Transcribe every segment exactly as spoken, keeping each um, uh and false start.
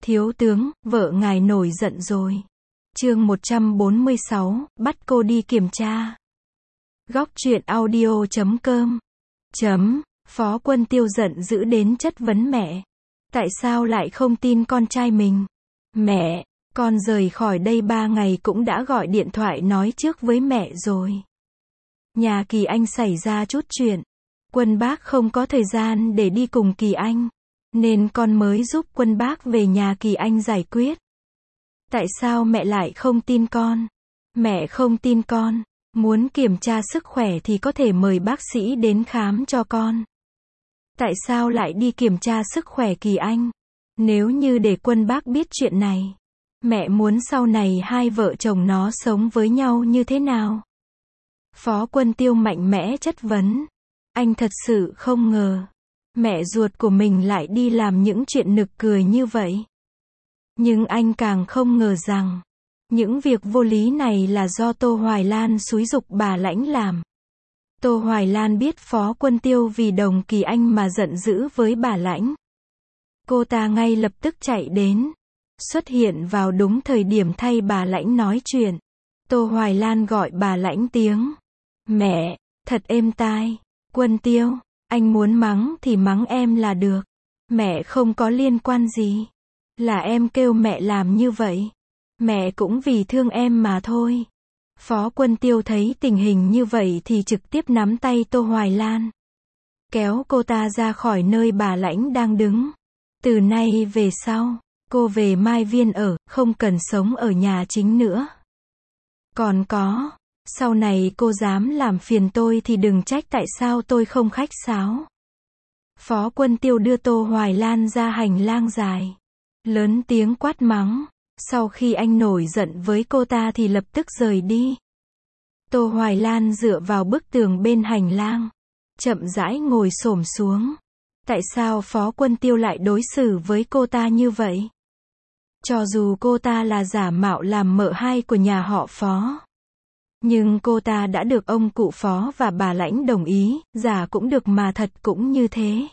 Thiếu tướng, vợ ngài nổi giận rồi. Chương một trăm bốn mươi sáu, bắt cô đi kiểm tra. Góc truyện audio chấm com. Chấm, Phó Quân Tiêu giận dữ đến chất vấn mẹ. Tại sao lại không tin con trai mình? Mẹ, con rời khỏi đây ba ngày cũng đã gọi điện thoại nói trước với mẹ rồi. Nhà Kỳ Anh xảy ra chút chuyện. Quân Bác không có thời gian để đi cùng Kỳ Anh, nên con mới giúp Quân Bác về nhà Kỳ Anh giải quyết. Tại sao mẹ lại không tin con? Mẹ không tin con. Muốn kiểm tra sức khỏe thì có thể mời bác sĩ đến khám cho con. Tại sao lại đi kiểm tra sức khỏe Kỳ Anh? Nếu như để Quân Bác biết chuyện này, mẹ muốn sau này hai vợ chồng nó sống với nhau như thế nào? Phó Quân Tiêu mạnh mẽ chất vấn. Anh thật sự không ngờ mẹ ruột của mình lại đi làm những chuyện nực cười như vậy. Nhưng anh càng không ngờ rằng những việc vô lý này là do Tô Hoài Lan xúi giục bà Lãnh làm. Tô Hoài Lan biết Phó Quân Tiêu vì đồng Kỳ Anh mà giận dữ với bà Lãnh. Cô ta ngay lập tức chạy đến, xuất hiện vào đúng thời điểm thay bà Lãnh nói chuyện. Tô Hoài Lan gọi bà Lãnh tiếng mẹ, thật êm tai. Quân Tiêu, anh muốn mắng thì mắng em là được. Mẹ không có liên quan gì. Là em kêu mẹ làm như vậy. Mẹ cũng vì thương em mà thôi. Phó Quân Tiêu thấy tình hình như vậy thì trực tiếp nắm tay Tô Hoài Lan, kéo cô ta ra khỏi nơi bà Lãnh đang đứng. Từ nay về sau, cô về Mai Viên ở, không cần sống ở nhà chính nữa. Còn có, sau này cô dám làm phiền tôi thì đừng trách tại sao tôi không khách sáo. Phó Quân Tiêu đưa Tô Hoài Lan ra hành lang dài, lớn tiếng quát mắng. Sau khi anh nổi giận với cô ta thì lập tức rời đi. Tô Hoài Lan dựa vào bức tường bên hành lang, chậm rãi ngồi xổm xuống. Tại sao Phó Quân Tiêu lại đối xử với cô ta như vậy? Cho dù cô ta là giả mạo làm mợ hai của nhà họ Phó, nhưng cô ta đã được ông cụ Phó và bà Lãnh đồng ý, giả cũng được mà thật cũng như thế.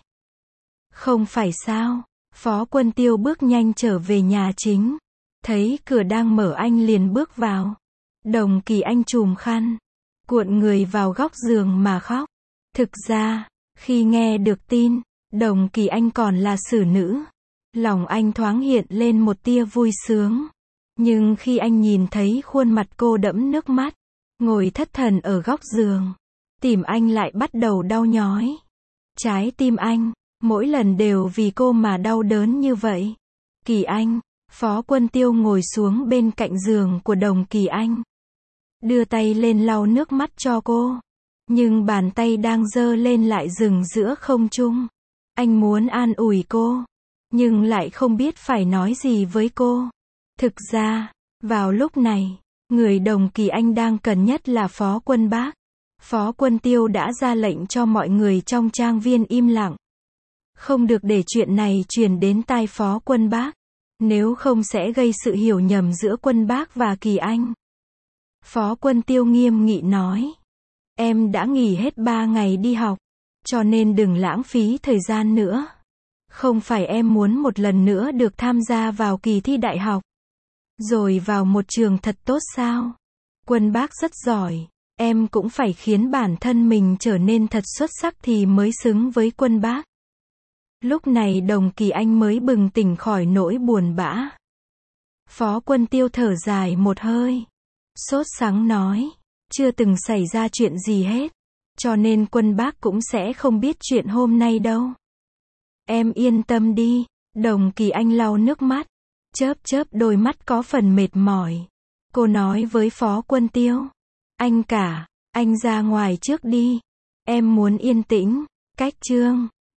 Không phải sao? Phó Quân Tiêu bước nhanh trở về nhà chính. Thấy cửa đang mở anh liền bước vào. Đồng Kỳ Anh chùm khăn, cuộn người vào góc giường mà khóc. Thực ra, khi nghe được tin, Đồng Kỳ Anh còn là xử nữ, lòng anh thoáng hiện lên một tia vui sướng. Nhưng khi anh nhìn thấy khuôn mặt cô đẫm nước mắt, ngồi thất thần ở góc giường, tim anh lại bắt đầu đau nhói. Trái tim anh, mỗi lần đều vì cô mà đau đớn như vậy. Kỳ Anh, Phó Quân Tiêu ngồi xuống bên cạnh giường của Đồng Kỳ Anh, đưa tay lên lau nước mắt cho cô. Nhưng bàn tay đang giơ lên lại dừng giữa không trung. Anh muốn an ủi cô, nhưng lại không biết phải nói gì với cô. Thực ra, vào lúc này, người Đồng Kỳ Anh đang cần nhất là Phó Quân Bác. Phó Quân Tiêu đã ra lệnh cho mọi người trong trang viên im lặng. Không được để chuyện này truyền đến tai Phó Quân Bác. Nếu không sẽ gây sự hiểu nhầm giữa Quân Bác và Kỳ Anh. Phó Quân Tiêu nghiêm nghị nói. Em đã nghỉ hết ba ngày đi học, cho nên đừng lãng phí thời gian nữa. Không phải em muốn một lần nữa được tham gia vào kỳ thi đại học, rồi vào một trường thật tốt sao? Quân Bác rất giỏi, em cũng phải khiến bản thân mình trở nên thật xuất sắc thì mới xứng với Quân Bác. Lúc này Đồng Kỳ Anh mới bừng tỉnh khỏi nỗi buồn bã. Phó Quân Tiêu thở dài một hơi, sốt sắng nói, chưa từng xảy ra chuyện gì hết, cho nên Quân Bác cũng sẽ không biết chuyện hôm nay đâu. Em yên tâm đi. Đồng Kỳ Anh lau nước mắt, chớp chớp đôi mắt có phần mệt mỏi. Cô nói với Phó Quân Tiêu, anh cả, anh ra ngoài trước đi, em muốn yên tĩnh. Cách chương